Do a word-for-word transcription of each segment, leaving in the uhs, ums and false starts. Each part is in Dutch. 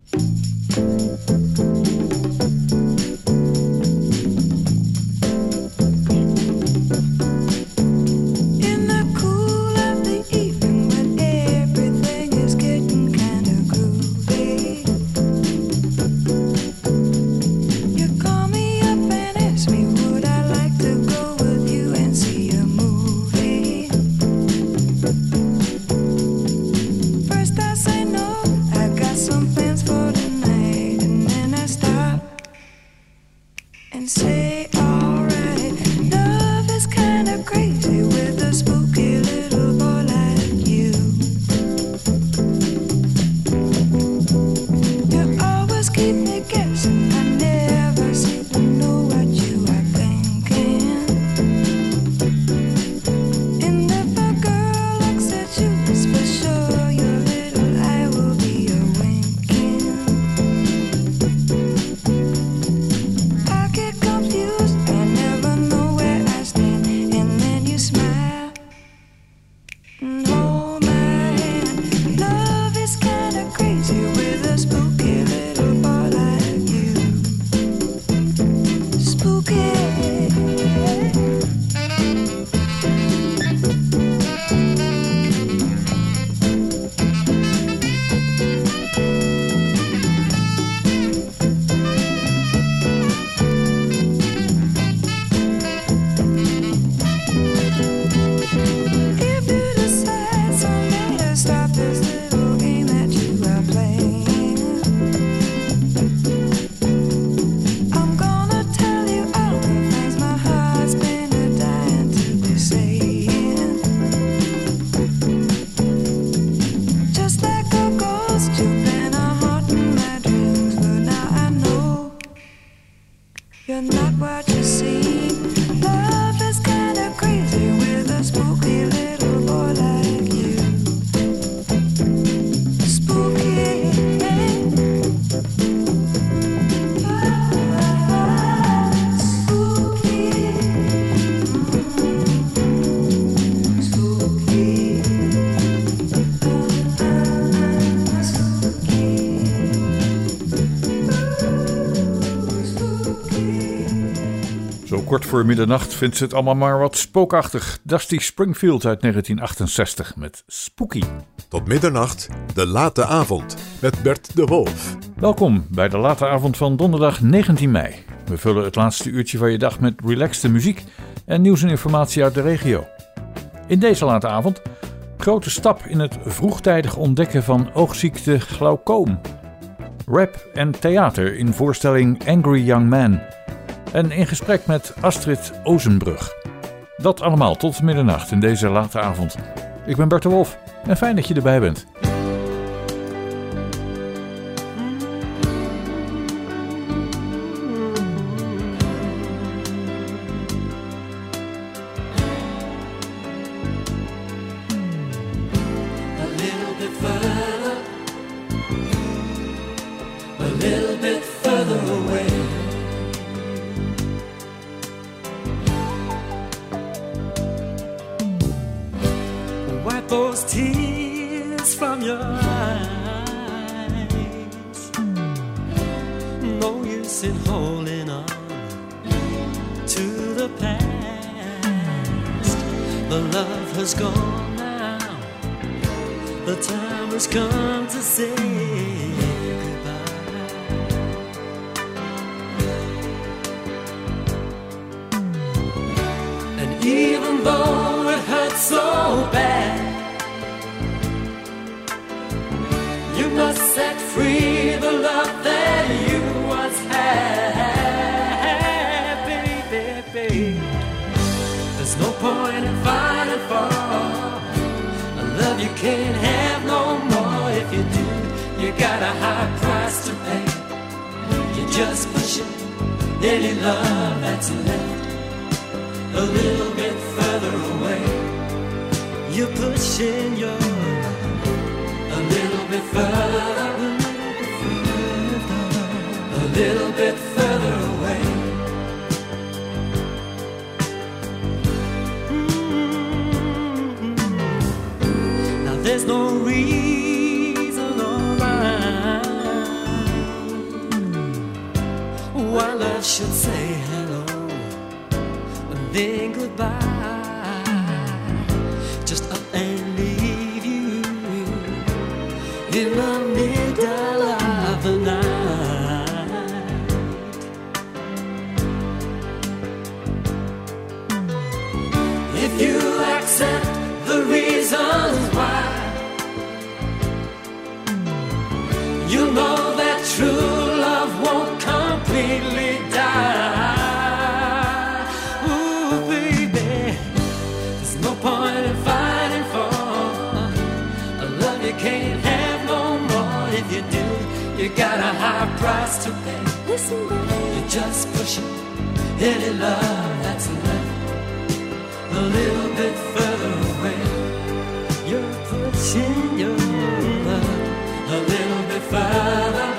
Kort voor middernacht vindt ze het allemaal maar wat spookachtig. Dusty Springfield uit negentien achtenzestig met Spooky. Tot middernacht, de late avond met Bert de Wolf. Welkom bij de late avond van donderdag negentien mei. We vullen het laatste uurtje van je dag met relaxte muziek en nieuws en informatie uit de regio. In deze late avond grote stap in het vroegtijdig ontdekken van oogziekte glaucoom. Rap en theater in voorstelling Angry Young Man. En in gesprek met Astrid Ozenbrug. Dat allemaal tot middernacht in deze late avond. Ik ben Bert de Wolf en fijn dat je erbij bent. Those tears from your eyes, no use in holding on to the past. The love has gone now, the time has come to say goodbye. And even though it hurts so bad, you must set free the love that you once had, baby, baby. There's no point in fighting for a love you can't have no more. If you do, you got a high price to pay. You just push any love that's left a little bit further away. You're pushing your a little bit further, a little bit further away. Mm-hmm. Now there's no reason or rhyme should say hello and then goodbye, just up and leave you in the middle of the night. If you accept the reasons why, you know that true love won't completely die. Ooh, baby, there's no point in fighting for a love you can't have no more. If you do, you got a high price to pay. Listen, baby, you're just pushing any love that's left a little bit further away. You're pushing your love a little bit further,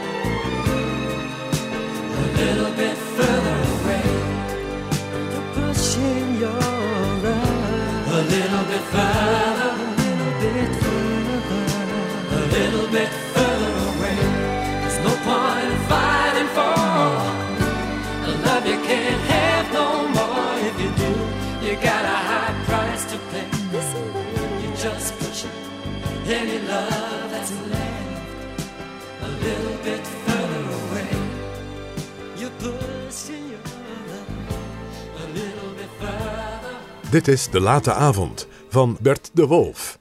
a little bit further away. You're pushing your love a little bit further, a little bit further, a little bit further away. There's no point in fighting for a love you can't have no more. If you do, you got a high price to pay. You're just pushing any love that's left a little bit further away. You're pushing your love a little bit further. Dit is De Late Avond van Bert de Wolf.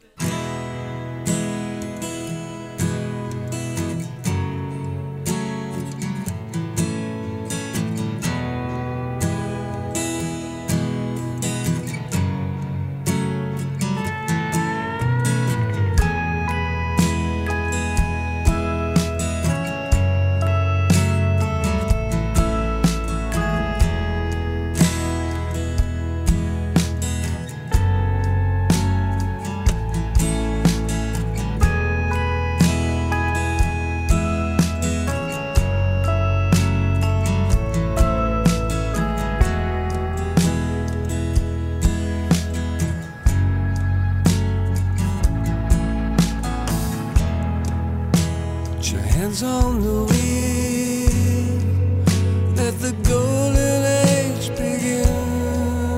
On the wheel, let the golden age begin.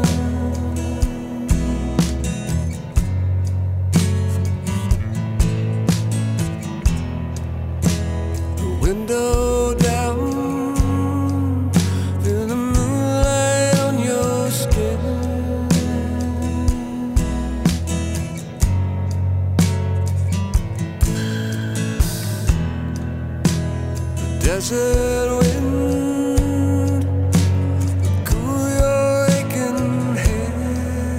The window down, feel the moonlight on your skin. Desert wind cool your aching head.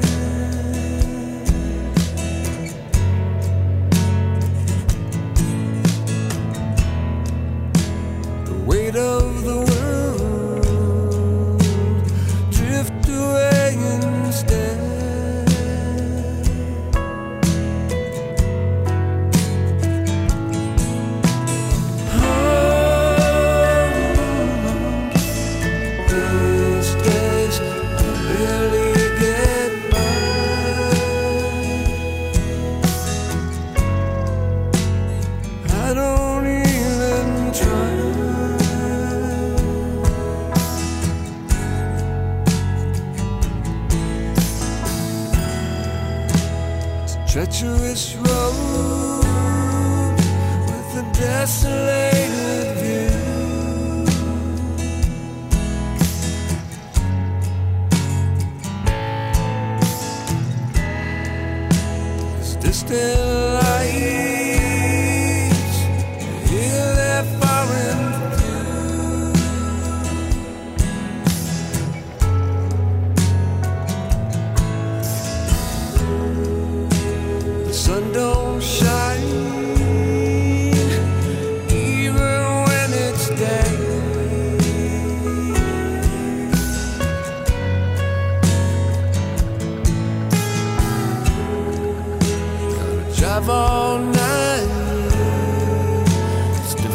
The weight of the world drift away instead. Treacherous road with a desolated view. As distant lights hear their foreign view. The sun don't shine even when it's day. Gotta drive all night,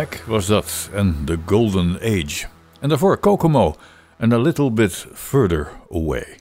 Beck was dat en The Golden Age. En daarvoor Kokomo en A Little Bit Further Away.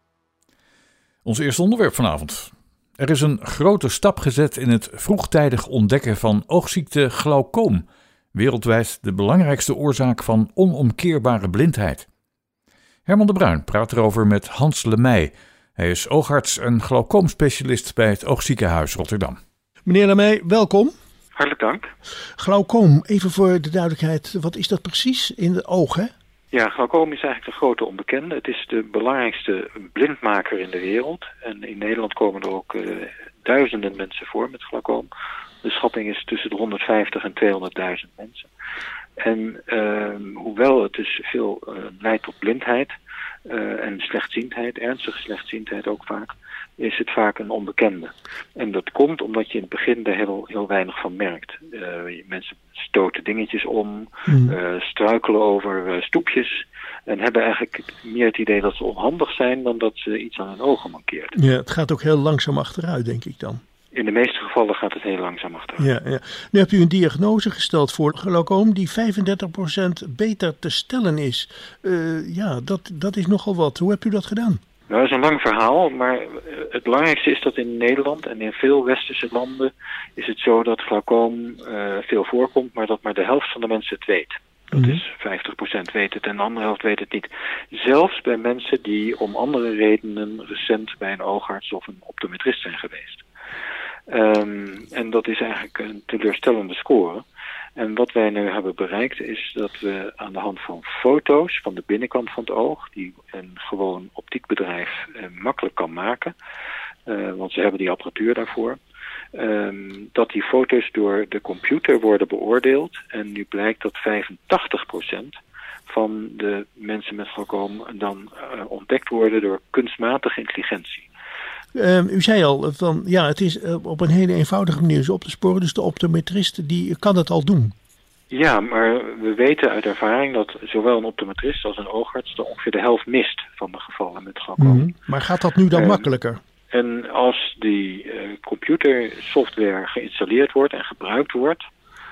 Ons eerste onderwerp vanavond. Er is een grote stap gezet in het vroegtijdig ontdekken van oogziekte glaucoom. Wereldwijd de belangrijkste oorzaak van onomkeerbare blindheid. Herman de Bruin praat erover met Hans Lemey. Hij is oogarts en glaucoomspecialist bij het Oogziekenhuis Rotterdam. Meneer Lemey, welkom. Hartelijk dank. Glaucoom, even voor de duidelijkheid, wat is dat precies in de oog, hè? Ja, glaucoom is eigenlijk de grote onbekende. Het is de belangrijkste blindmaker in de wereld. En in Nederland komen er ook uh, duizenden mensen voor met glaucoom. De schatting is tussen de honderdvijftig en tweehonderdduizend mensen. En uh, hoewel het dus veel uh, leidt tot blindheid uh, en slechtziendheid, ernstige slechtziendheid ook vaak, is het vaak een onbekende. En dat komt omdat je in het begin er heel, heel weinig van merkt. Uh, mensen stoten dingetjes om, mm. uh, struikelen over uh, stoepjes en hebben eigenlijk meer het idee dat ze onhandig zijn dan dat ze iets aan hun ogen mankeert. Ja, het gaat ook heel langzaam achteruit, denk ik dan. In de meeste gevallen gaat het heel langzaam achteruit. Ja, ja. Nu hebt u een diagnose gesteld voor glaucoom die vijfendertig procent beter te stellen is. Uh, ja, dat, dat is nogal wat. Hoe hebt u dat gedaan? Nou, dat is een lang verhaal, maar het belangrijkste is dat in Nederland en in veel westerse landen is het zo dat glaucoom uh, veel voorkomt, maar dat maar de helft van de mensen het weet. Dat mm-hmm. is vijftig procent weet het en de andere helft weet het niet. Zelfs bij mensen die om andere redenen recent bij een oogarts of een optometrist zijn geweest. Um, en dat is eigenlijk een teleurstellende score. En wat wij nu hebben bereikt is dat we aan de hand van foto's van de binnenkant van het oog, die een gewoon optiekbedrijf uh, makkelijk kan maken, uh, want ze hebben die apparatuur daarvoor, um, dat die foto's door de computer worden beoordeeld. En nu blijkt dat vijfentachtig procent van de mensen met glaucoom dan uh, ontdekt worden door kunstmatige intelligentie. Um, u zei al, van, ja, het is uh, op een hele eenvoudige manier zo op te sporen. Dus de optometrist die kan het al doen. Ja, maar we weten uit ervaring dat zowel een optometrist als een oogarts er ongeveer de helft mist van de gevallen met glaucoom. Mm-hmm. Maar gaat dat nu dan um, makkelijker? En als die uh, computersoftware geïnstalleerd wordt en gebruikt wordt,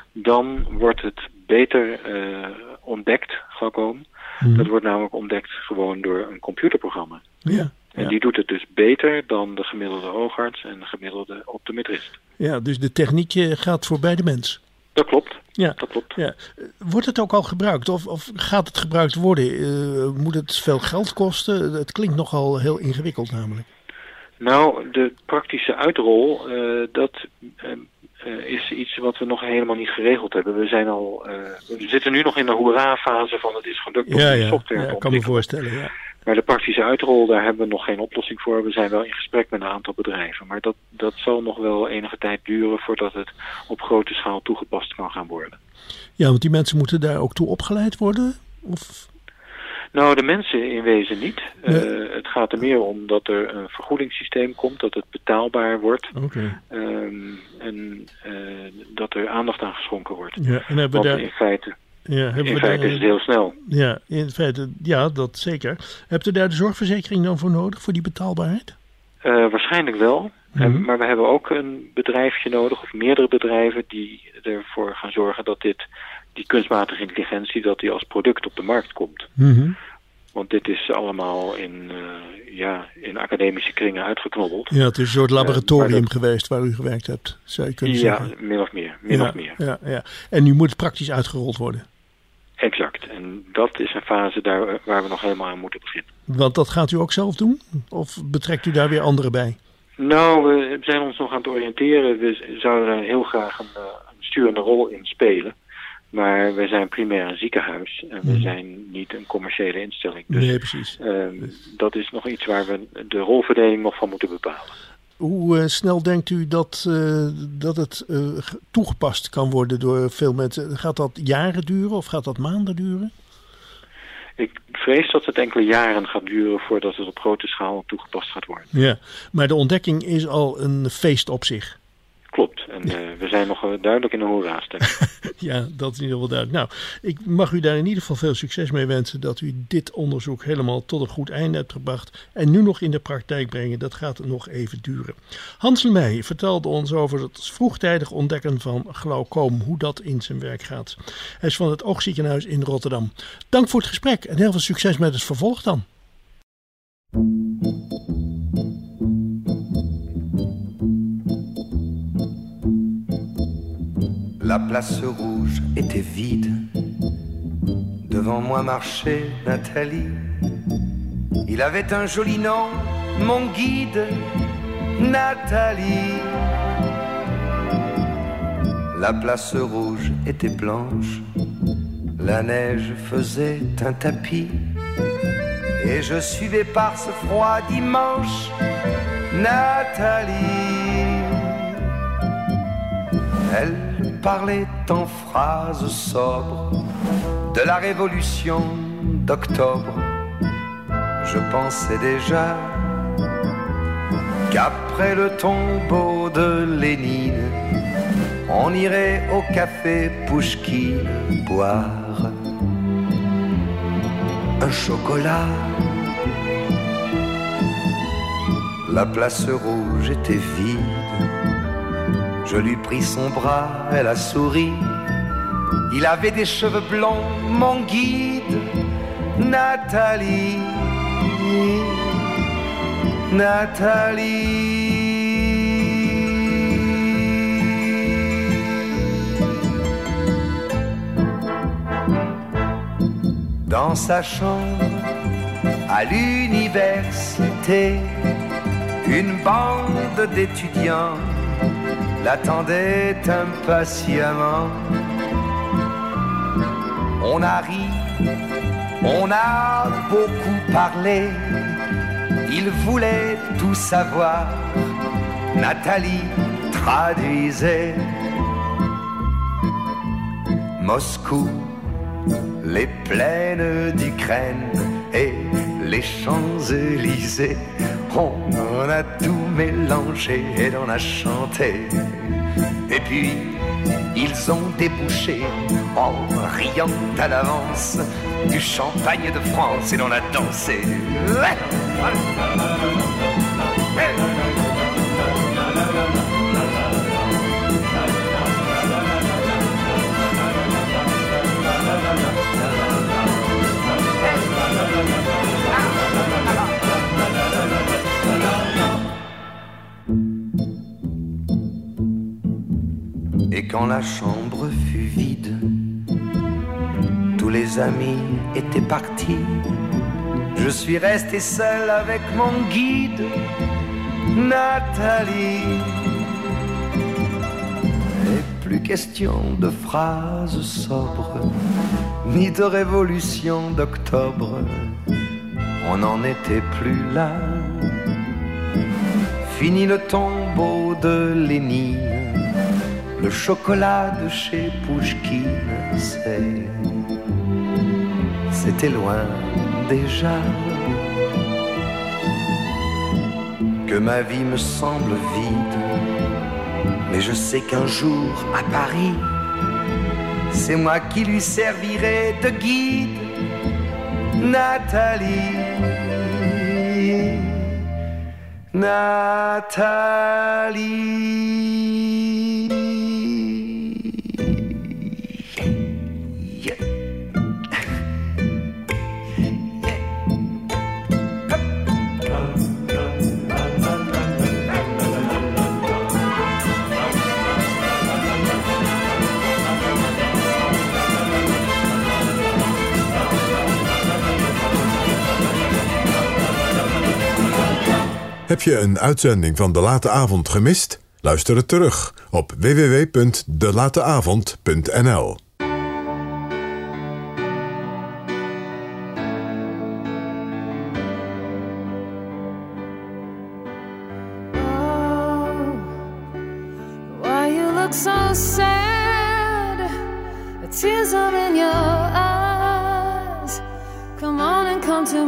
dan wordt het beter uh, ontdekt, glaucoom. Mm-hmm. Dat wordt namelijk ontdekt gewoon door een computerprogramma. Ja. En ja. die doet het dus beter dan de gemiddelde oogarts en de gemiddelde optometrist. Ja, dus de techniek gaat voorbij de mens. Dat klopt. Ja. Dat klopt. Ja. Wordt het ook al gebruikt of, of gaat het gebruikt worden? Uh, moet het veel geld kosten? Het klinkt nogal heel ingewikkeld namelijk. Nou, de praktische uitrol, uh, dat uh, uh, is iets wat we nog helemaal niet geregeld hebben. We zijn al, uh, we zitten nu nog in de hoera-fase van het is gelukt om ja, die ja. software ja, te ik kan me voorstellen, ja. Maar de praktische uitrol, daar hebben we nog geen oplossing voor. We zijn wel in gesprek met een aantal bedrijven. Maar dat, dat zal nog wel enige tijd duren voordat het op grote schaal toegepast kan gaan worden. Ja, want die mensen moeten daar ook toe opgeleid worden? Of... Nou, de mensen in wezen niet. Nee. Uh, het gaat er meer om dat er een vergoedingssysteem komt, dat het betaalbaar wordt. Okay. Um, en uh, dat er aandacht aan geschonken wordt. Ja, en hebben Want daar... in feite... Ja, in feite daar... is het heel snel. Ja, in feite, ja, dat zeker. Hebt u daar de zorgverzekering dan voor nodig, voor die betaalbaarheid? Uh, waarschijnlijk wel. Mm-hmm. Uh, maar we hebben ook een bedrijfje nodig, of meerdere bedrijven, die ervoor gaan zorgen dat dit, die kunstmatige intelligentie, dat die als product op de markt komt. Mm-hmm. Want dit is allemaal in, uh, ja, in academische kringen uitgeknobbeld. Ja, het is een soort laboratorium uh, dat... geweest waar u gewerkt hebt, zou je kunnen ja, zeggen. Ja, min of meer. Min ja, of meer. Ja, ja. En nu moet het praktisch uitgerold worden. Exact. En dat is een fase daar waar we nog helemaal aan moeten beginnen. Want dat gaat u ook zelf doen? Of betrekt u daar weer anderen bij? Nou, we zijn ons nog aan het oriënteren. We zouden er heel graag een, een sturende rol in spelen. Maar we zijn primair een ziekenhuis en we mm. zijn niet een commerciële instelling. Dus, nee, precies. Uh, dus. Dat is nog iets waar we de rolverdeling nog van moeten bepalen. Hoe uh, snel denkt u dat, uh, dat het uh, toegepast kan worden door veel mensen? Gaat dat jaren duren of gaat dat maanden duren? Ik vrees dat het enkele jaren gaat duren voordat het op grote schaal toegepast gaat worden. Ja, maar de ontdekking is al een feest op zich. Klopt. En uh, we zijn nog uh, duidelijk in een hoera-stemming. Ja, dat is in ieder geval duidelijk. Nou, ik mag u daar in ieder geval veel succes mee wensen dat u dit onderzoek helemaal tot een goed einde hebt gebracht en nu nog in de praktijk brengen. Dat gaat nog even duren. Hans Lemay vertelde ons over het vroegtijdig ontdekken van glaucoom, hoe dat in zijn werk gaat. Hij is van het Oogziekenhuis in Rotterdam. Dank voor het gesprek en heel veel succes met het vervolg dan. La place rouge était vide. Devant moi marchait Nathalie. Il avait un joli nom, mon guide, Nathalie. La place rouge était blanche. La neige faisait un tapis. Et je suivais par ce froid dimanche Nathalie. Elle parlait en phrases sobres de la révolution d'octobre. Je pensais déjà qu'après le tombeau de Lénine, on irait au café Pouchkine boire un chocolat. La place rouge était vide. Je lui pris son bras, elle a souri. Il avait des cheveux blonds, mon guide, Nathalie. Nathalie. Dans sa chambre, à l'université, une bande d'étudiants l'attendait impatiemment. On a ri, on a beaucoup parlé. Il voulait tout savoir. Nathalie traduisait. Moscou, les plaines d'Ukraine et les Champs-Élysées. On en a tout mélangé et l'on a chanté. Et puis, ils ont débouché en riant à l'avance du champagne de France et l'on a dansé. Et quand la chambre fut vide, tous les amis étaient partis. Je suis resté seul avec mon guide, Nathalie. Et plus question de phrases sobres, ni de révolution d'octobre. On n'en était plus là. Fini le tombeau de Lénine. Le chocolat de chez Pouchkine, c'est... c'était loin déjà. Que ma vie me semble vide, mais je sais qu'un jour à Paris, c'est moi qui lui servirai de guide, Nathalie. Nathalie. Heb je een uitzending van De Late Avond gemist? Luister het terug op w w w punt de late avond punt n l. Tears are in your eyes. Come on and come to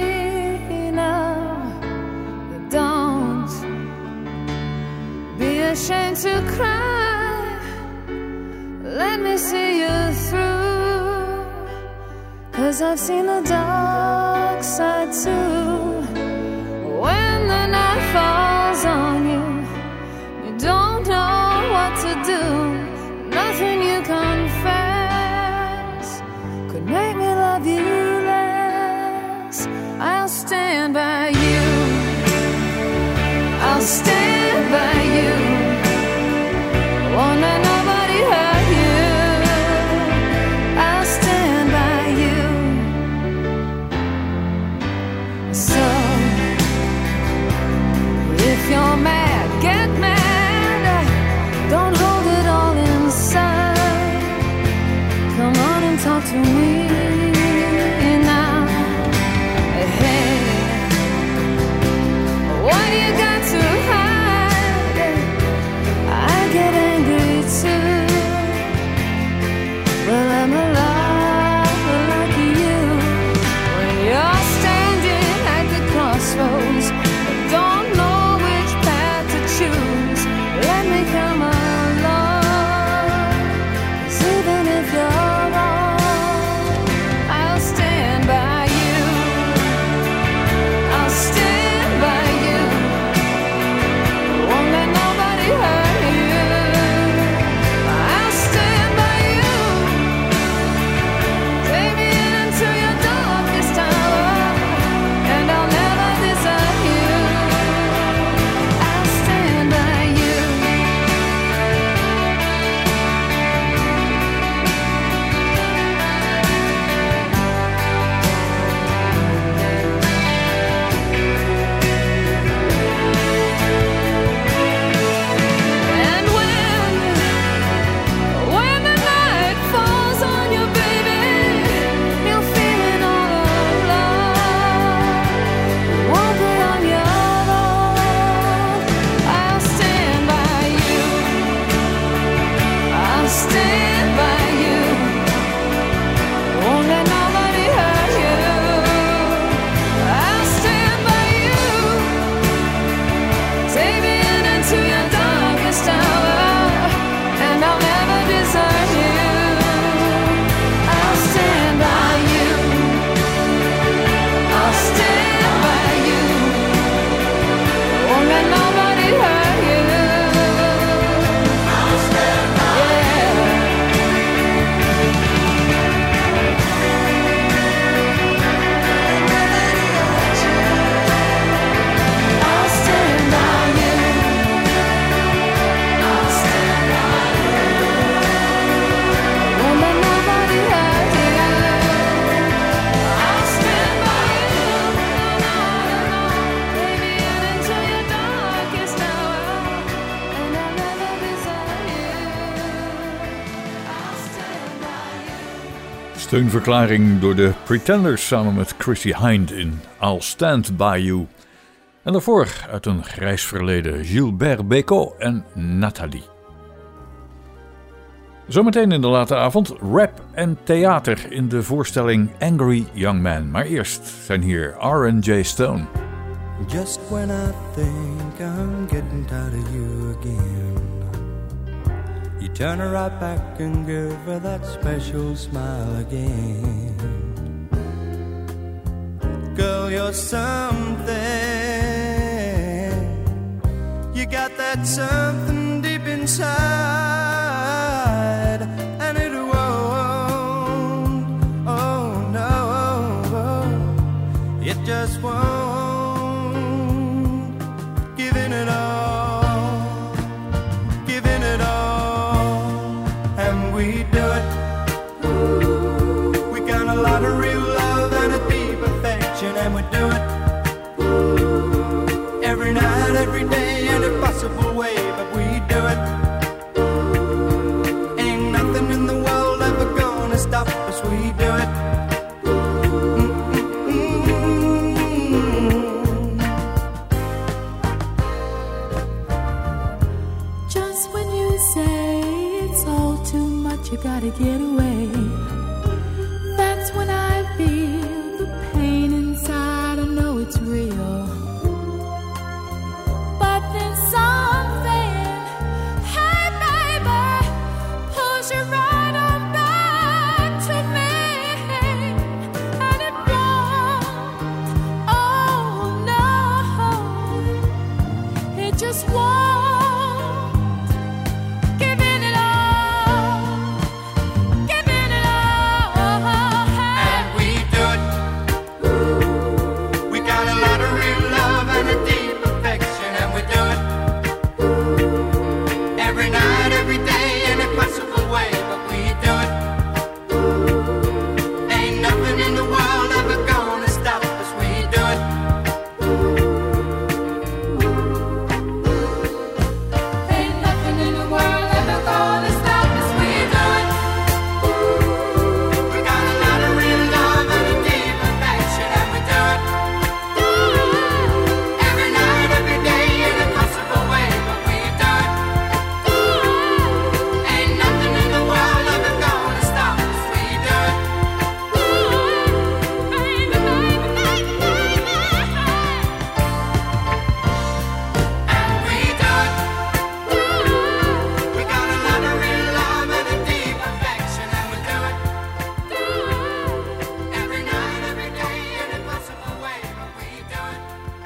me now. Don't be ashamed to cry. Let me see you through, 'cause I've seen the dark side too. When the night falls on you, you don't know what to do. Nothing you confess could make me love you less. I'll stand by you. I'll stand by you. Won't let nobody hurt you. I'll stand by you. So if you're mad, get mad. Don't hold it all inside. Come on and talk to me now. Hey, what you got to hide? I get angry too. Well, I'm alive like you. When you're standing at the crossroads, don't know which path to choose. Let me come along. 'Cause even if you're wrong, I'll stand by you. I'll stand by you. Won't let nobody hurt you. I'll stand by you. Take me into your darkest hour, and I'll never desert you. I'll stand by you. And when, when the night falls on you, baby, you're feeling all alone. Won't be on your own. I'll stand by you. I'll stand by you. Won't let nobody hurt you. I'll stand by you. Take me in into your darkest hour, and I'll never desert you. I'll stand by you. I'll stand by you. Won't let nobody hurt you. I'll stand by you. I'll stand by you. I'll stand by you. Won't let nobody hurt you. I'll stand by you. No, no, no, no. Take me in into your darkest hour, and I'll never desert you. I'll stand by you. Steunverklaring door de Pretenders samen met Chrissie Hynde in I'll Stand By You. En daarvoor uit een grijs verleden Gilbert Bécaud en Nathalie. Zometeen in de late avond rap en theater in de voorstelling Angry Young Man. Maar eerst zijn hier R en J Stone. Just when I think I'm getting tired of you again, you turn her right back and give her that special smile again. Girl, you're something. You got that something deep inside, and it won't, oh no, it just won't. Giving it all, giving it all, and we do it. We got a lot of real love and a deep affection, and we do it every night, every day, in a possible way, but we do it. Ain't nothing in the world ever gonna stop us, we do it. Just when you say it's all too much, you gotta get away. That's when I feel the pain inside. I know it's real, but there's something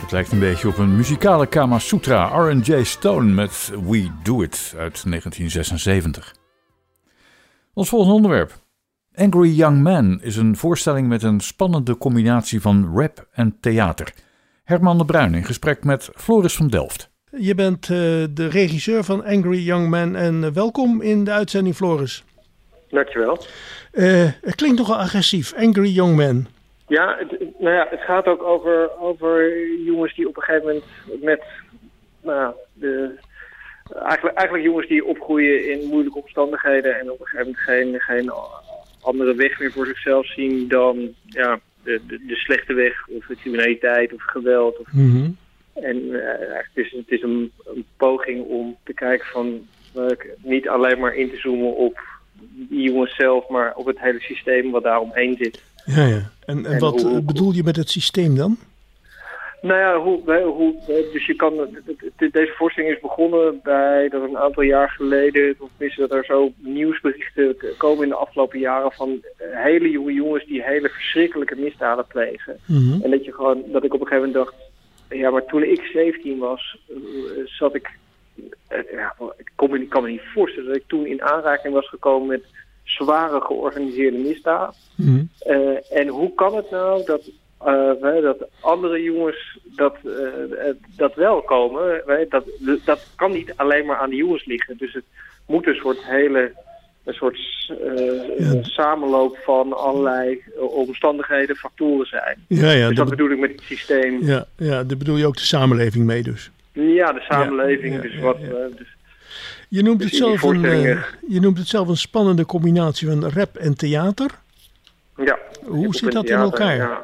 Het lijkt een beetje op een muzikale Kama Sutra, R en J Stone met We Do It uit negentien zesenzeventig. Ons volgende onderwerp. Angry Young Man is een voorstelling met een spannende combinatie van rap en theater. Herman de Bruin in gesprek met Floris van Delft. Je bent uh, de regisseur van Angry Young Man en uh, welkom in de uitzending, Floris. Dankjewel. Uh, het klinkt nogal agressief, Angry Young Man. Ja, het, nou ja, het gaat ook over, over jongens die op een gegeven moment met, nou, de, eigenlijk, eigenlijk jongens die opgroeien in moeilijke omstandigheden en op een gegeven moment geen, geen andere weg meer voor zichzelf zien dan ja, de, de, de slechte weg of de criminaliteit of geweld. Of, mm-hmm. En uh, het is, het is een, een poging om te kijken van uh, niet alleen maar in te zoomen op die jongens zelf, maar op het hele systeem wat daar omheen zit. Ja, ja. En, en, en wat hoe, bedoel je met het systeem dan? Nou ja, hoe, hoe, dus je kan, deze voorstelling is begonnen bij dat een aantal jaar geleden, of tenminste dat er zo nieuwsberichten komen in de afgelopen jaren van hele jonge jongens die hele verschrikkelijke misdaden plegen. Mm-hmm. En dat je gewoon, dat ik op een gegeven moment dacht, ja, maar toen ik zeventien was, zat ik, ja, ik kan me, kan me niet voorstellen dat ik toen in aanraking was gekomen met zware georganiseerde misdaad. Mm-hmm. Uh, en hoe kan het nou dat, uh, dat andere jongens dat, uh, dat wel komen? Dat, dat kan niet alleen maar aan de jongens liggen. Dus het moet een soort hele een soort uh, ja. samenloop van allerlei omstandigheden, factoren zijn. Ja, ja, dus dat be- bedoel ik met het systeem. Ja, ja, daar bedoel je ook de samenleving mee dus. Ja, de samenleving. Ja, ja, dus ja, wat, ja. uh, dus Je noemt, dus het zelf een, uh, je noemt het zelf een spannende combinatie van rap en theater. Ja. Hoe zit dat theater, in elkaar? Ja,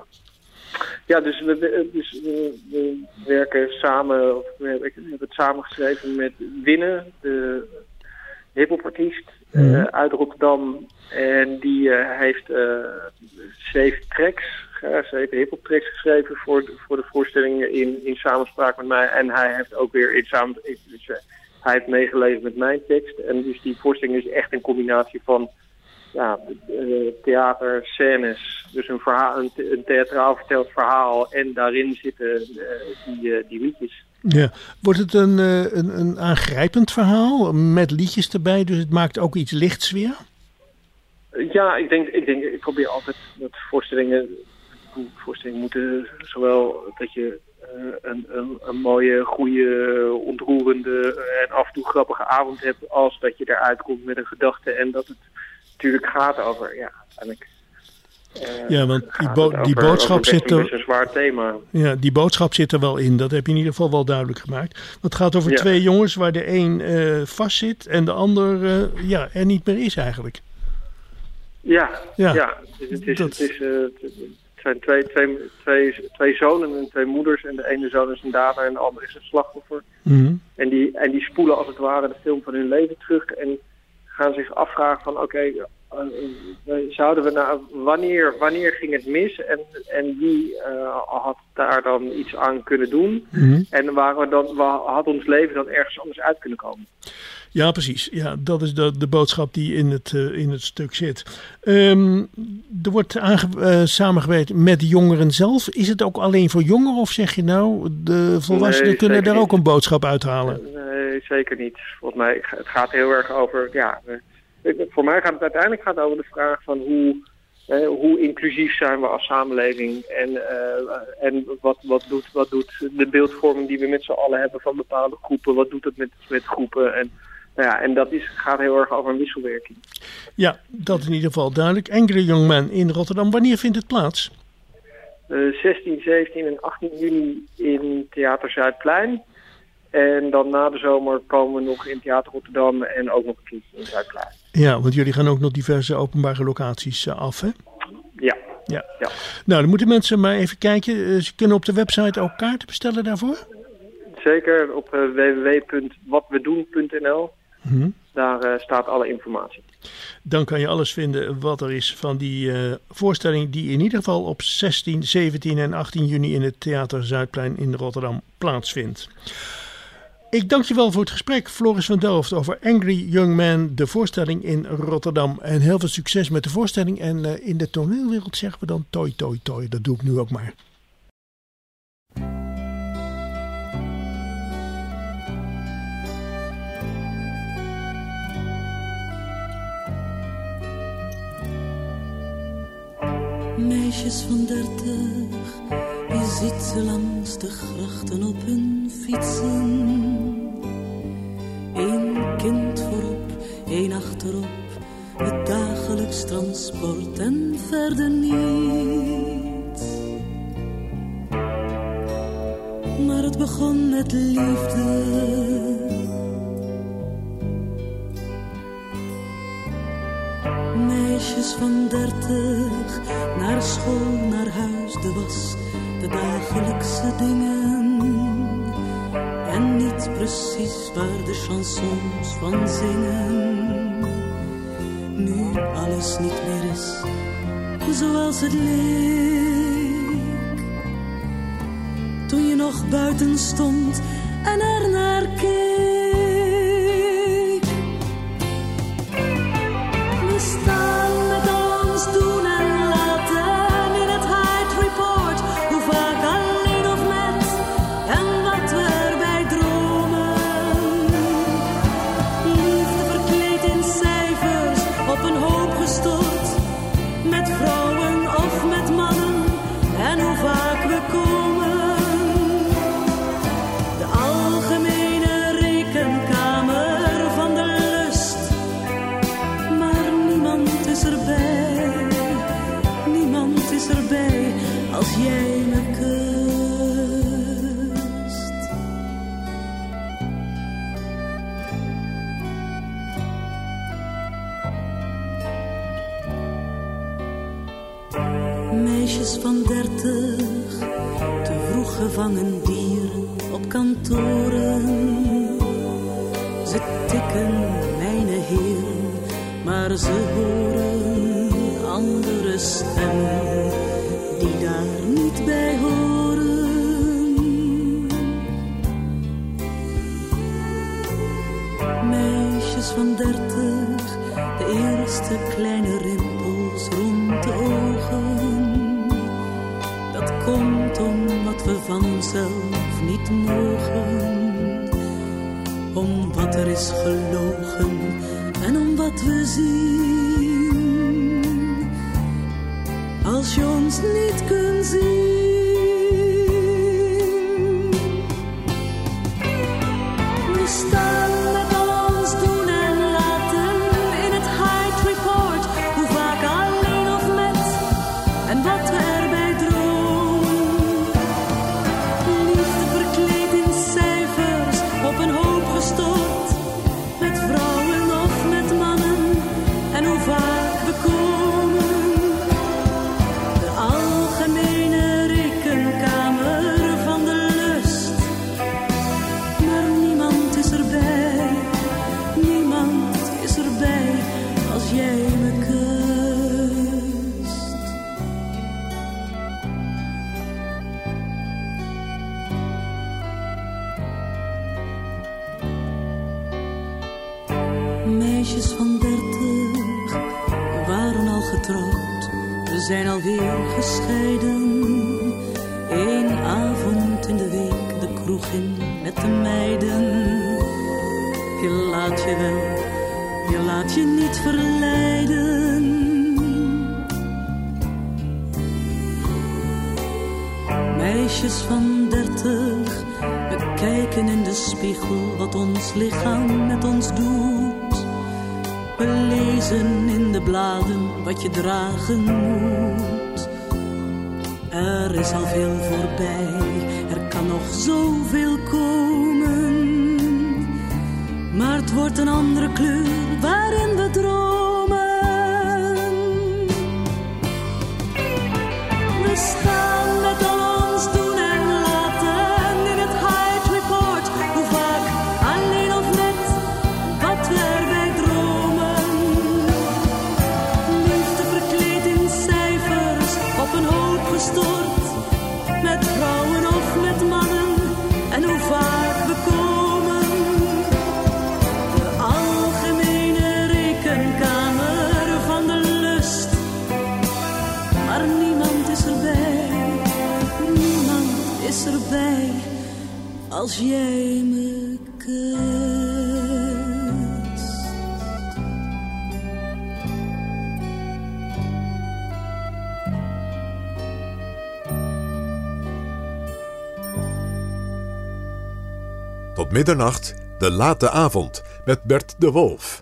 ja dus, we, dus we, we werken samen, of we hebben, ik heb het samengeschreven met Winne, de hiphopartiest mm-hmm. uh, uit Rotterdam. En die uh, heeft uh, zeven tracks, uh, zeven hiphop tracks geschreven voor de, voor de voorstelling in, in samenspraak met mij. En hij heeft ook weer in samen... Dus, uh, hij heeft meegelezen met mijn tekst. En dus die voorstelling is echt een combinatie van ja, uh, theater, scènes. Dus een, verhaal, een, een theatraal verteld verhaal. En daarin zitten uh, die, uh, die liedjes. Ja. Wordt het een, uh, een, een aangrijpend verhaal met liedjes erbij? Dus het maakt ook iets lichts weer? Ja, ik denk, ik denk, ik probeer altijd dat voorstellingen, voorstellingen moeten zowel dat je uh, een, een, een mooie, goede, ontroerende en af en toe grappige avond hebt, als dat je eruit komt met een gedachte en dat het natuurlijk gaat over, ja, uiteindelijk. Uh, ja, want die, bo- over, die boodschap over zit er. Best een zwaar thema. Ja, die boodschap zit er wel in. Dat heb je in ieder geval wel duidelijk gemaakt. Want het gaat over ja. twee jongens waar de een uh, vastzit en de ander uh, ja, er niet meer is eigenlijk. Ja, ja. ja. Dus het, is, dat... het, is, uh, het zijn twee, twee, twee, twee zonen en twee moeders. En de ene zoon is een dader en de andere is een slachtoffer. Mm-hmm. En, die, en die spoelen als het ware de film van hun leven terug. En gaan zich afvragen van oké, okay, uh, zouden we nou, wanneer, wanneer ging het mis? En, en wie uh, had daar dan iets aan kunnen doen? Mm-hmm. En waren we dan, had ons leven dan ergens anders uit kunnen komen? Ja, precies. Ja, dat is de, de boodschap die in het, uh, in het stuk zit. Um, er wordt aange- uh, samengewerkt met de jongeren zelf. Is het ook alleen voor jongeren of zeg je nou, de volwassenen nee, kunnen daar niet. ook een boodschap uithalen? Nee, zeker niet. Volgens mij het gaat heel erg over, ja, uh, voor mij gaat het uiteindelijk gaat over de vraag van hoe, uh, hoe inclusief zijn we als samenleving en, uh, en wat, wat, doet, wat doet de beeldvorming die we met z'n allen hebben van bepaalde groepen, wat doet het met, met groepen en Nou ja, en dat is, gaat heel erg over een wisselwerking. Ja, dat is in ieder geval duidelijk. Angry Young Man in Rotterdam. Wanneer vindt het plaats? Uh, zestien, zeventien en achttien juni in Theater Zuidplein. En dan na de zomer komen we nog in Theater Rotterdam en ook nog een keertje in Zuidplein. Ja, want jullie gaan ook nog diverse openbare locaties uh, af, hè? Ja. Ja. ja. Nou, dan moeten mensen maar even kijken. Uh, ze kunnen op de website ook kaarten bestellen daarvoor? Zeker, op uh, w w w punt wat we doen punt n l. Hmm. Daar uh, staat alle informatie. Dan kan je alles vinden wat er is van die uh, voorstelling die in ieder geval op zestien, zeventien en achttien juni in het Theater Zuidplein in Rotterdam plaatsvindt. Ik dank je wel voor het gesprek, Floris van Delft, over Angry Young Man, de voorstelling in Rotterdam. En heel veel succes met de voorstelling. En uh, in de toneelwereld zeggen we dan toi toi toi. Dat doe ik nu ook maar. Meisjes van dertig, je ziet ze langs de grachten op hun fietsen. Eén kind voorop, één achterop, het dagelijks transport en verder niets. Maar het begon met liefde. Meisjes van dertig, naar school, naar huis, de was, de dagelijkse dingen. En niet precies waar de chansons van zingen. Nu alles niet meer is zoals het leek. Toen je nog buiten stond en er naar keek. We staan met ons doen en laten in het Hyde Report. Hoe vaak alleen of met en wat we erbij dromen. Liefde verkleed in cijfers op een hoop gestort. Met vrouwen of met mannen en hoe vaak we komen. De algemene rekenkamer van de lust. Maar niemand is erbij, niemand is erbij als jij me kust. Meisjes van dertig, te vroeg gevangen dieren op kantoren. Ze tikken, mijn heren, maar ze horen andere stemmen die daar niet bij horen. Meisjes van dertig, de eerste kleine rimpels rond de ogen. Dat komt omdat we van onszelf niet mogen. Om wat er is gelogen en om wat we zien. Als je ons niet kunt zien. We staan met al ons doen en laten in het Hyde Report. Hoe vaak alleen of met en wat we erbij dromen. Liefde verkleed in cijfers op een hoop gestort. Met vrouwen of met mannen en hoe vaak we komen. De algemene rekenkamer van de lust. Maar niemand is erbij, niemand is erbij als jij me kust. Meisjes van dertig waren al getrouwd, we zijn alweer gescheiden. Eén avond in de week de kroeg in met de meiden. Je laat je wel, je laat je niet verleiden. Meisjes van dertig, we kijken in de spiegel wat ons lichaam met ons doet. We lezen in de bladen wat je dragen moet. Er is al veel voorbij, er kan nog zoveel komen. Maar het wordt een andere kleur waarin we dromen. We staan met al ons doen en laten in het Hyde Report. Hoe vaak alleen of net wat we erbij dromen. Liefde verkleed in cijfers op een hoop gestort. Met vrouwen of met mannen en hoe vaak we komen. De algemene rekenkamer van de lust. Maar niemand is erbij, niemand is erbij als jij me kust. Tot middernacht, De Late Avond, met Bert de Wolf.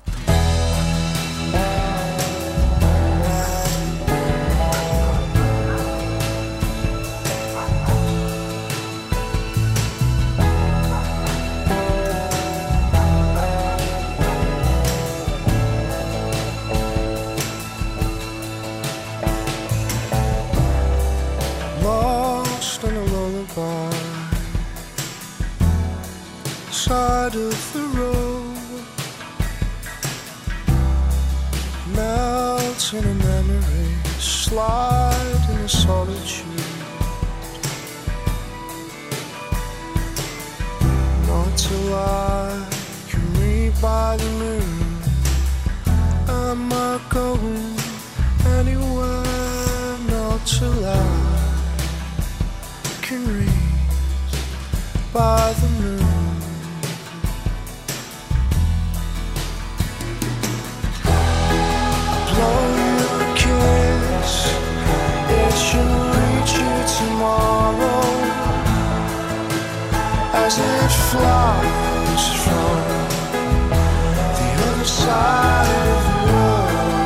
Lost in a lullaby, side of the road, melt in a memory, slide in a solitude, not till I can read by the moon. Am I going anywhere? Not till I can read by the moon. Blow you a kiss, it should reach you tomorrow, as it flies from the other side of the world.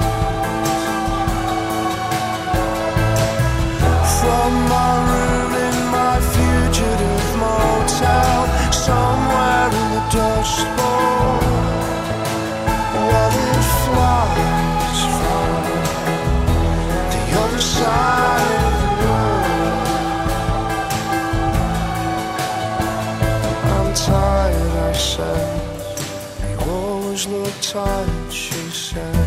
From my room in my fugitive motel, somewhere in the dust bowl, while it flies from the other side of the world. I'm tired, I said. You always look tired, she said.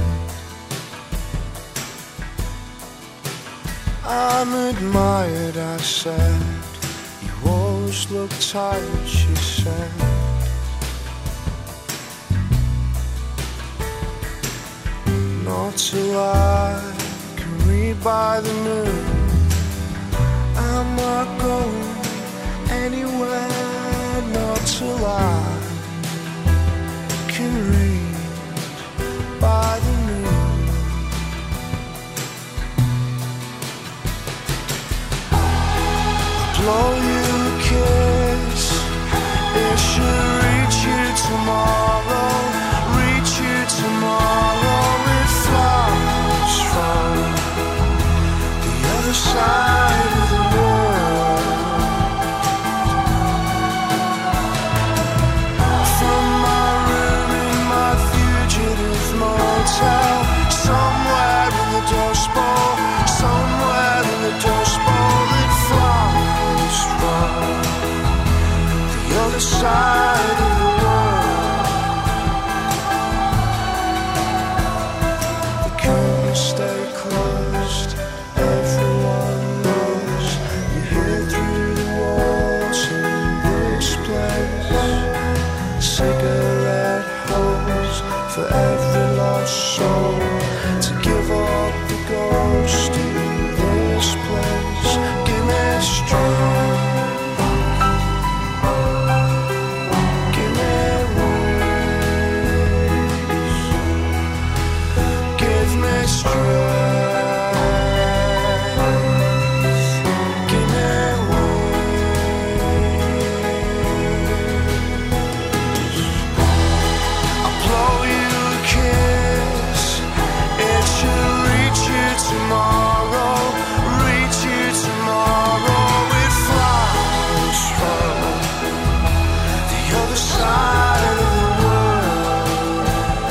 I'm admired, I said. You always look tired, she said. Not till I can read by the moon. Am I going anywhere? Not till I can read by the moon. Blow you a kiss, it should reach you tomorrow, reach you tomorrow. It flies from the other side of the world. From my room in my fugitive motel, somewhere in the dust bowl, somewhere in the dust bowl. It flies from the other side of the world. The curtains stay closed, everyone knows. You hear through the walls in this place. Cigarette holes for every lost soul, to give up the ghost in this place. Give me strength, give me wings, give me strength, give me wings. I'll blow you a kiss, it should reach you tomorrow, reach you tomorrow. It flies from the other side of the world.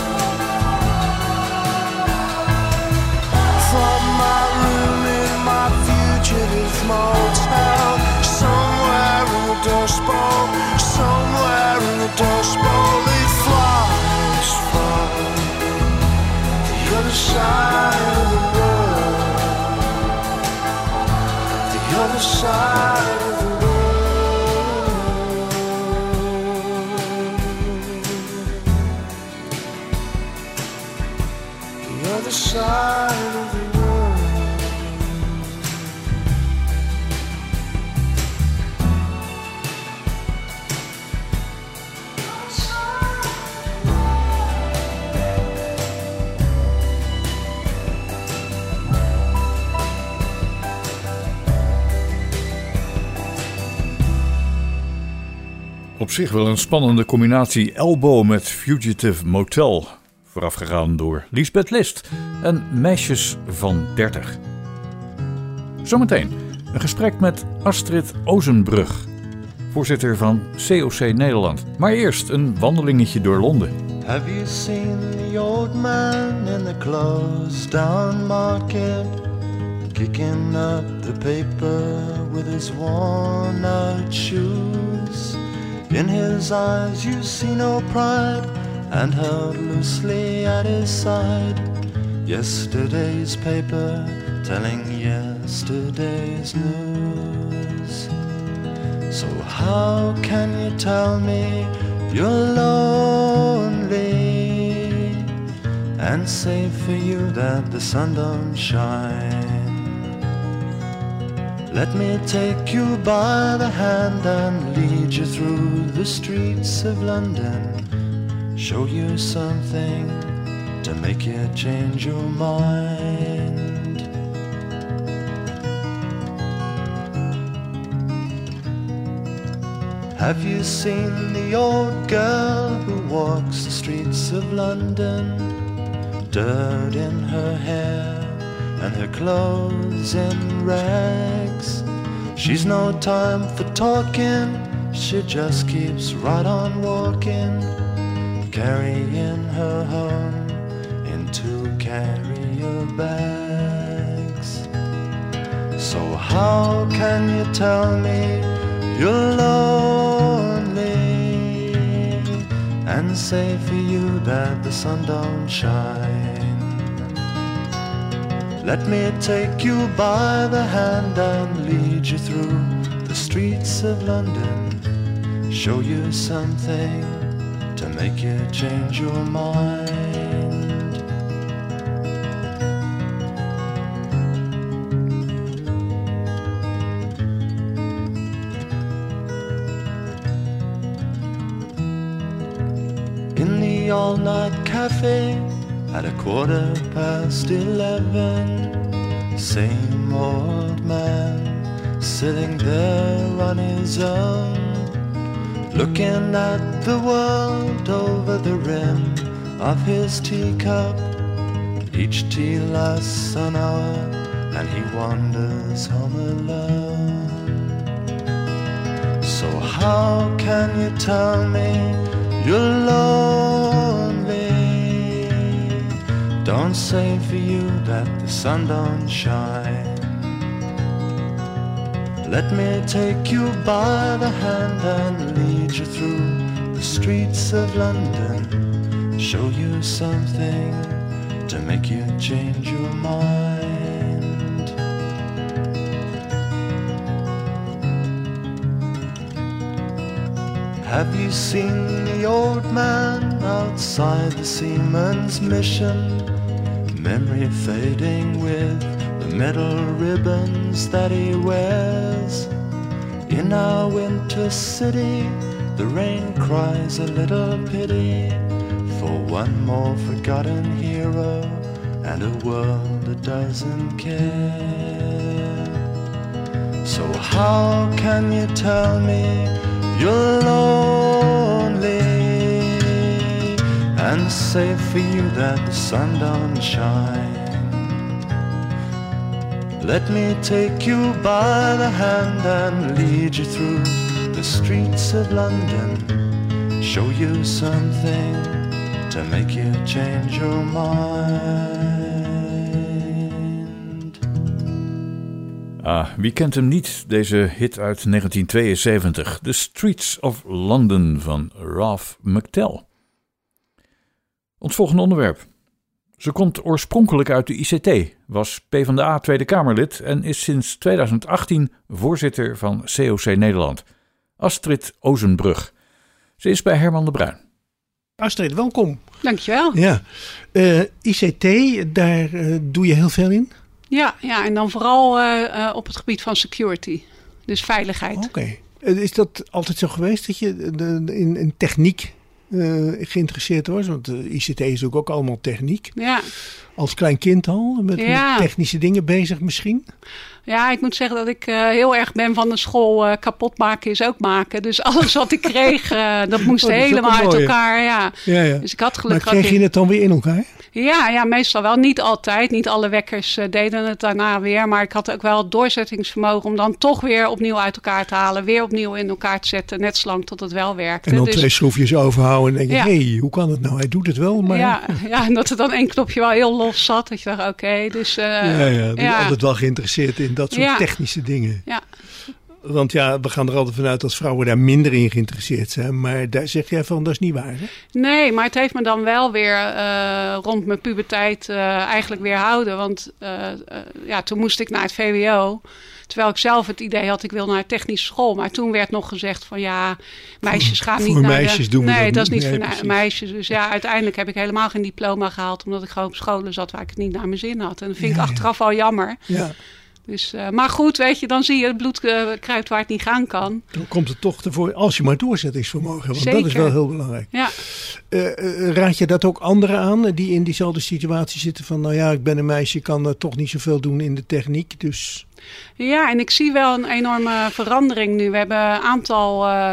From my room in my fugitive motel, somewhere in the dust bowl, somewhere in the dust bowl. It flies from the other side of the world, the other side of the world. The other side of the world. Op zich wel een spannende combinatie Elbow met Fugitive Motel, voorafgegaan door Liesbeth List en Meisjes van dertig. Zometeen een gesprek met Astrid Ozenbrug, voorzitter van C O C Nederland. Maar eerst een wandelingetje door Londen. Have you seen the old man in the closed down market, kicking up the paper with his worn out shoes? In his eyes you see no pride, and held loosely at his side yesterday's paper telling yesterday's news. So how can you tell me you're lonely and say for you that the sun don't shine? Let me take you by the hand and lead you through the streets of London, show you something to make you change your mind. Have you seen the old girl who walks the streets of London, dirt in her hair and her clothes in rags? She's no time for talking, she just keeps right on walking, carrying her home in two carrier bags. So how can you tell me you're lonely and say for you that the sun don't shine? Let me take you by the hand and lead you through the streets of London, show you something to make you change your mind. In the all-night cafe at a quarter past eleven, same old man sitting there on his own, looking at the world over the rim of his teacup. Each tea lasts an hour and he wanders home alone. So how can you tell me you're lonely? Don't say for you that the sun don't shine. Let me take you by the hand and lead you through the streets of London, show you something to make you change your mind. Have you seen the old man outside the Seaman's Mission, memory fading with the metal ribbons that he wears? In our winter city, the rain cries a little pity for one more forgotten hero and a world that doesn't care. So how can you tell me you're lonely and say for you that the sun don't shine? Let me take you by the hand and lead you through the streets of London, show you something to make you change your mind. Ah, wie kent hem niet, deze hit uit negentien tweeënzeventig, The Streets of London van Ralph McTell. Ons volgende onderwerp. Ze komt oorspronkelijk uit de I C T, was PvdA Tweede Kamerlid en is sinds tweeduizend achttien voorzitter van C O C Nederland. Astrid Ozenbrug. Ze is bij Herman de Bruin. Astrid, welkom. Dankjewel. Ja, uh, I C T, daar uh, doe je heel veel in? Ja, ja en dan vooral uh, uh, op het gebied van security, dus veiligheid. Oké. Okay. Uh, is dat altijd zo geweest dat je de, de, in, in techniek uh, geïnteresseerd was. Want uh, I C T is natuurlijk ook allemaal techniek. Ja. Als klein kind al, met, ja. met technische dingen bezig misschien? Ja, ik moet zeggen dat ik uh, heel erg ben van de school. Uh, kapot maken is ook maken. Dus alles wat ik kreeg, uh, dat moest oh, dat helemaal uit mooie. elkaar. Ja. Ja, ja. Dus ik had gelukkig. Maar kreeg je het dan weer in elkaar? Ja, ja, meestal wel. Niet altijd. Niet alle wekkers uh, deden het daarna weer. Maar ik had ook wel het doorzettingsvermogen om dan toch weer opnieuw uit elkaar te halen. Weer opnieuw in elkaar te zetten. Net zolang tot het wel werkte. En dan dus, twee schroefjes overhouden en denk je, ja. hé, hey, hoe kan het nou? Hij doet het wel, maar... Ja, ja, en dat er dan één knopje wel heel los zat. Dat je dacht, oké, okay, dus... Uh, ja, ja, ben je ja. altijd wel geïnteresseerd in dat soort ja. technische dingen. Ja. Want ja, we gaan er altijd vanuit dat vrouwen daar minder in geïnteresseerd zijn. Maar daar zeg jij van, dat is niet waar, hè? Nee, maar het heeft me dan wel weer uh, rond mijn puberteit uh, eigenlijk weer houden. Want uh, uh, ja, toen moest ik naar het V W O. Terwijl ik zelf het idee had, ik wil naar een technische school. Maar toen werd nog gezegd van ja, meisjes gaan voor niet voor naar meisjes de... doen we Nee, dat dat is niet niet. voor Nee, na- precies. meisjes. Dus ja, uiteindelijk heb ik helemaal geen diploma gehaald. Omdat ik gewoon op scholen zat waar ik het niet naar mijn zin had. En dat vind Ja, ik ja. achteraf al jammer. Ja, Dus, uh, maar goed, weet je, dan zie je het bloed uh, kruipt waar het niet gaan kan. dan komt het toch ervoor, als je maar doorzettingsvermogen hebt. Want Zeker. dat is wel heel belangrijk. Ja. Uh, uh, raad je dat ook anderen aan die in diezelfde situatie zitten van, nou ja, ik ben een meisje, kan uh, toch niet zoveel doen in de techniek, dus... Ja, en ik zie wel een enorme verandering nu. We hebben een aantal uh,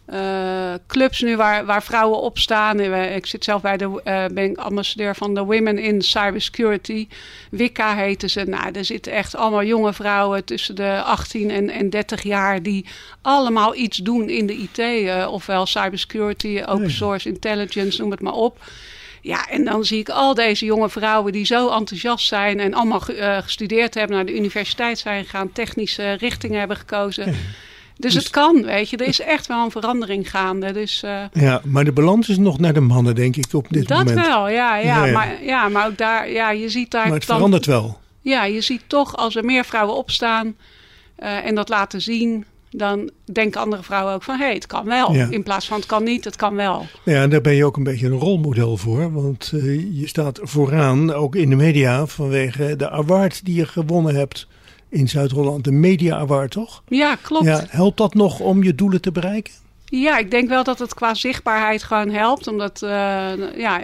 uh, clubs nu waar, waar vrouwen op staan. Ik zit zelf bij de, uh, ben ik ambassadeur van de Women in Cybersecurity. WICA heten ze. Nou, er zitten echt allemaal jonge vrouwen tussen de achttien en, en dertig jaar die allemaal iets doen in de I T. Uh, ofwel cybersecurity, open source, intelligence, noem het maar op. Ja, en dan zie ik al deze jonge vrouwen die zo enthousiast zijn en allemaal uh, gestudeerd hebben, naar de universiteit zijn gegaan, technische richtingen hebben gekozen. Dus, dus het kan, weet je. Er is echt wel een verandering gaande. Dus, uh, ja, maar de balans is nog naar de mannen, denk ik, op dit dat moment. Dat wel, ja, ja, Ja, ja. Maar, ja. Maar ook daar, ja, je ziet daar... Maar het dan, verandert wel. Ja, je ziet toch als er meer vrouwen opstaan uh, en dat laten zien, dan denken andere vrouwen ook van, hé, hey, het kan wel. Ja. In plaats van het kan niet, het kan wel. Ja, daar ben je ook een beetje een rolmodel voor. Want uh, je staat vooraan, ook in de media, vanwege de award die je gewonnen hebt in Zuid-Holland. De Media Award, toch? Ja, klopt. Ja, helpt dat nog om je doelen te bereiken? Ja, ik denk wel dat het qua zichtbaarheid gewoon helpt. Omdat, uh, ja...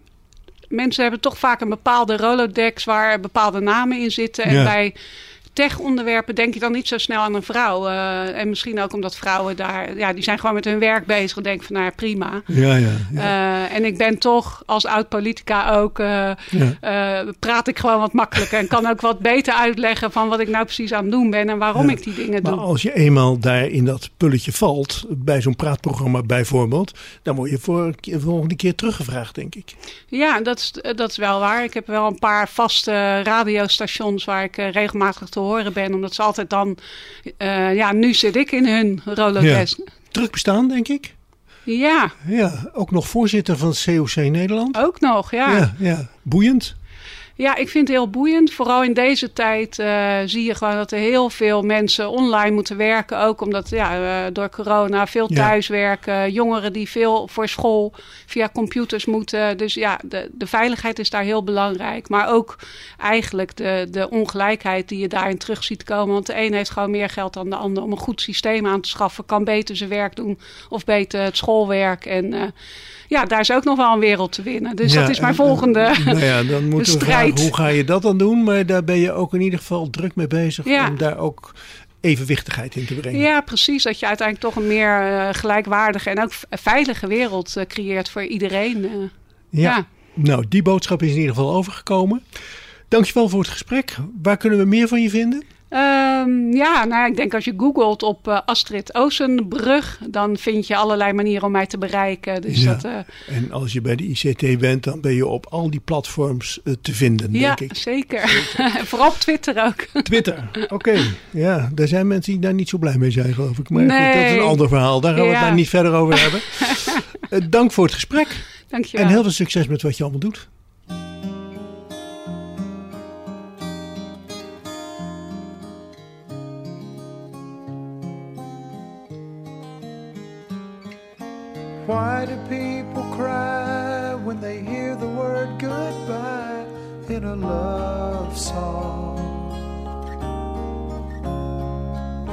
mensen hebben toch vaak een bepaalde Rolodex waar bepaalde namen in zitten. En ja. bij tech-onderwerpen denk je dan niet zo snel aan een vrouw. Uh, en misschien ook omdat vrouwen daar... Ja, die zijn gewoon met hun werk bezig. En denken van, nou ja, prima. Ja, ja, ja. Uh, en ik ben toch als oud-politica ook... Uh, ja. uh, praat ik gewoon wat makkelijker. En kan ook wat beter uitleggen van wat ik nou precies aan het doen ben. En waarom ja. ik die dingen maar doe. Maar als je eenmaal daar in dat pulletje valt... bij zo'n praatprogramma bijvoorbeeld... dan word je voor de volgende keer teruggevraagd, denk ik. Ja, dat is, dat is wel waar. Ik heb wel een paar vaste radiostations... waar ik uh, regelmatig te horen ben. Omdat ze altijd dan... Uh, ja, nu zit ik in hun Rolodex. Ja. Druk bestaan, denk ik. Ja. Ja, ook nog voorzitter van het C O C Nederland. Ook nog, ja. Ja, ja. Boeiend. Ja, ik vind het heel boeiend. Vooral in deze tijd uh, zie je gewoon dat er heel veel mensen online moeten werken. Ook omdat ja, uh, door corona veel thuiswerken. Ja. Jongeren die veel voor school via computers moeten. Dus ja, de, de veiligheid is daar heel belangrijk. Maar ook eigenlijk de, de ongelijkheid die je daarin terug ziet komen. Want de een heeft gewoon meer geld dan de ander om een goed systeem aan te schaffen. Kan beter zijn werk doen of beter het schoolwerk. En uh, ja, daar is ook nog wel een wereld te winnen. Dus ja, dat is mijn en, volgende nou ja, dan moeten we strijd. Vragen, hoe ga je dat dan doen? Maar daar ben je ook in ieder geval druk mee bezig ja. om daar ook evenwichtigheid in te brengen. Ja, precies. Dat je uiteindelijk toch een meer uh, gelijkwaardige en ook veilige wereld uh, creëert voor iedereen. Uh, ja. ja, nou die boodschap is in ieder geval overgekomen. Dankjewel voor het gesprek. Waar kunnen we meer van je vinden? Um, ja, nou, ik denk als je googelt op uh, Astrid Oosenbrug, dan vind je allerlei manieren om mij te bereiken. Dus ja. dat, uh, en als je bij de I C T bent, dan ben je op al die platforms uh, te vinden, ja, denk ik. Zeker. Vooral op Twitter ook. Twitter, oké. Okay. Ja, er zijn mensen die daar niet zo blij mee zijn, geloof ik. Maar nee. goed, dat is een ander verhaal. Daar gaan we ja. het daar niet verder over hebben. uh, dank voor het gesprek. Dank je wel. En heel veel succes met wat je allemaal doet. Why do people cry when they hear the word goodbye in a love song?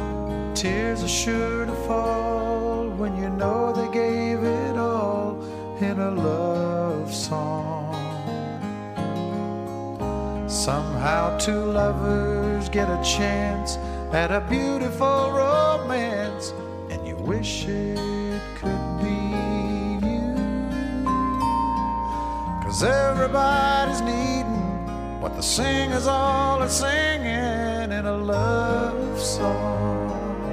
Tears are sure to fall when you know they gave it all in a love song. Somehow two lovers get a chance at a beautiful romance, and you wish it could be you. 'Cause everybody's needing what the singers all are singing in a love song.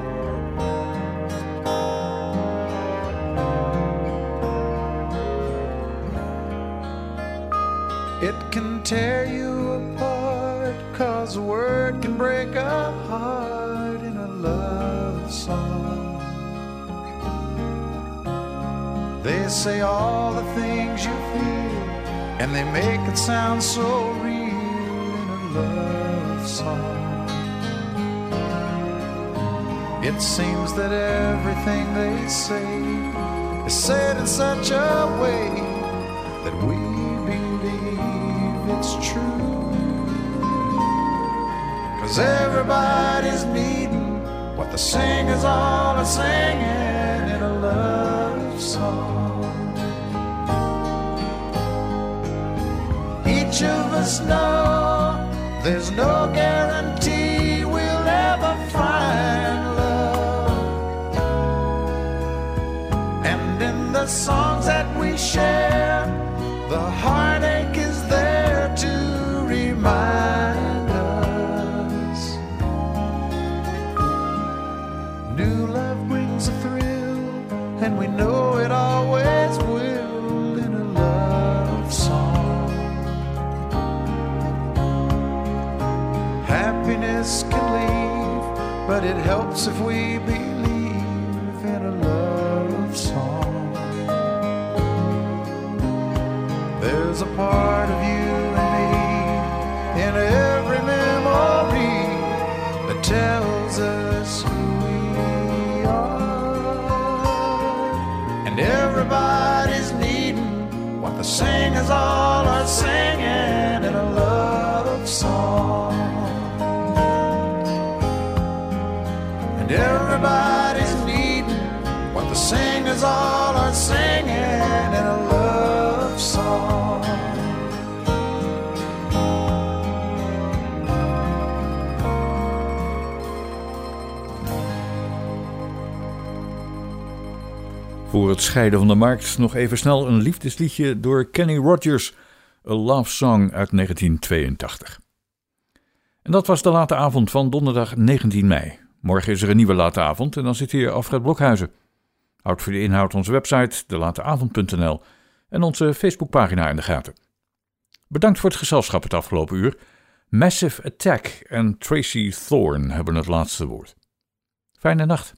It can tear you apart, 'cause a word can break a heart in a love song. They say all the things you feel, and they make it sound so real in a love song. It seems that everything they say is said in such a way that we it's true. 'Cause everybody's needing what the singers all are singing in a love song. Each of us know there's no guarantee we'll ever find love. And in the songs that we share, the heartache is there to remind us. New love brings a thrill, and we know it always will in a love song. Happiness can leave, but it helps if we believe in a love song. There's a part of you and me in every memory that tells us who we are. And everybody's needing what the singers all are singing in a love song. And everybody's needing what the singers all are singing in a love song. Voor het scheiden van de markt nog even snel een liefdesliedje door Kenny Rogers, A Love Song uit negentien tweeëntachtig. En dat was de late avond van donderdag negentien mei. Morgen is er een nieuwe late avond en dan zit hier Alfred Blokhuizen. Houd voor de inhoud onze website de late avond punt n l en onze Facebookpagina in de gaten. Bedankt voor het gezelschap het afgelopen uur. Massive Attack en Tracy Thorn hebben het laatste woord. Fijne nacht.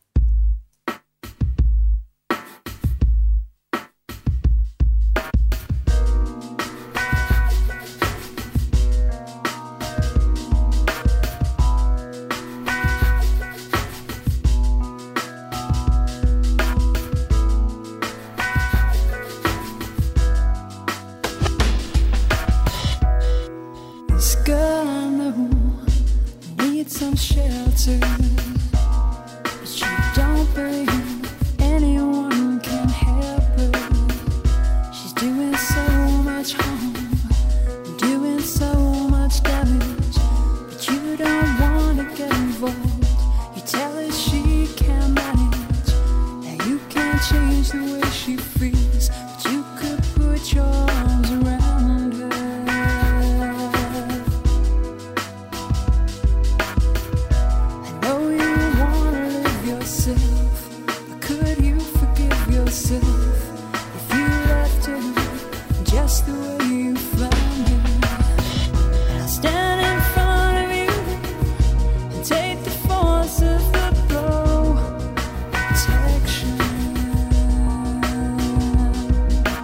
Some shelter, but you don't believe anyone can help her. She's doing so much harm, doing so much damage, but you don't want to get involved. You tell her she can manage, and you can't change the way she feels, but you could put your arms around her. If you left her just the way you found her, and I'll stand in front of you and take the force of the blow. Protection.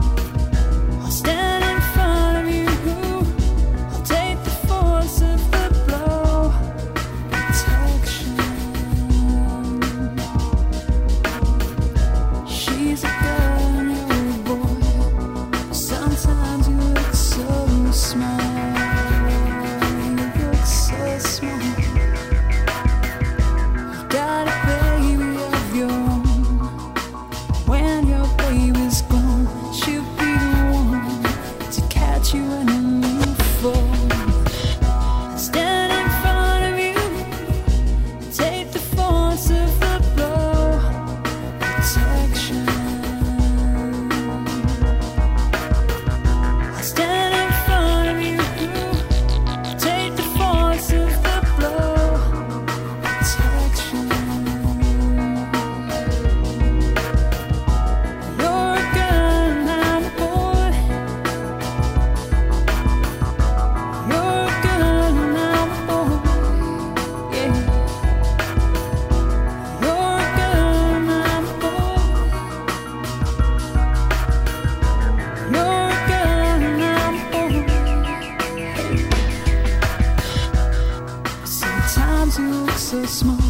small.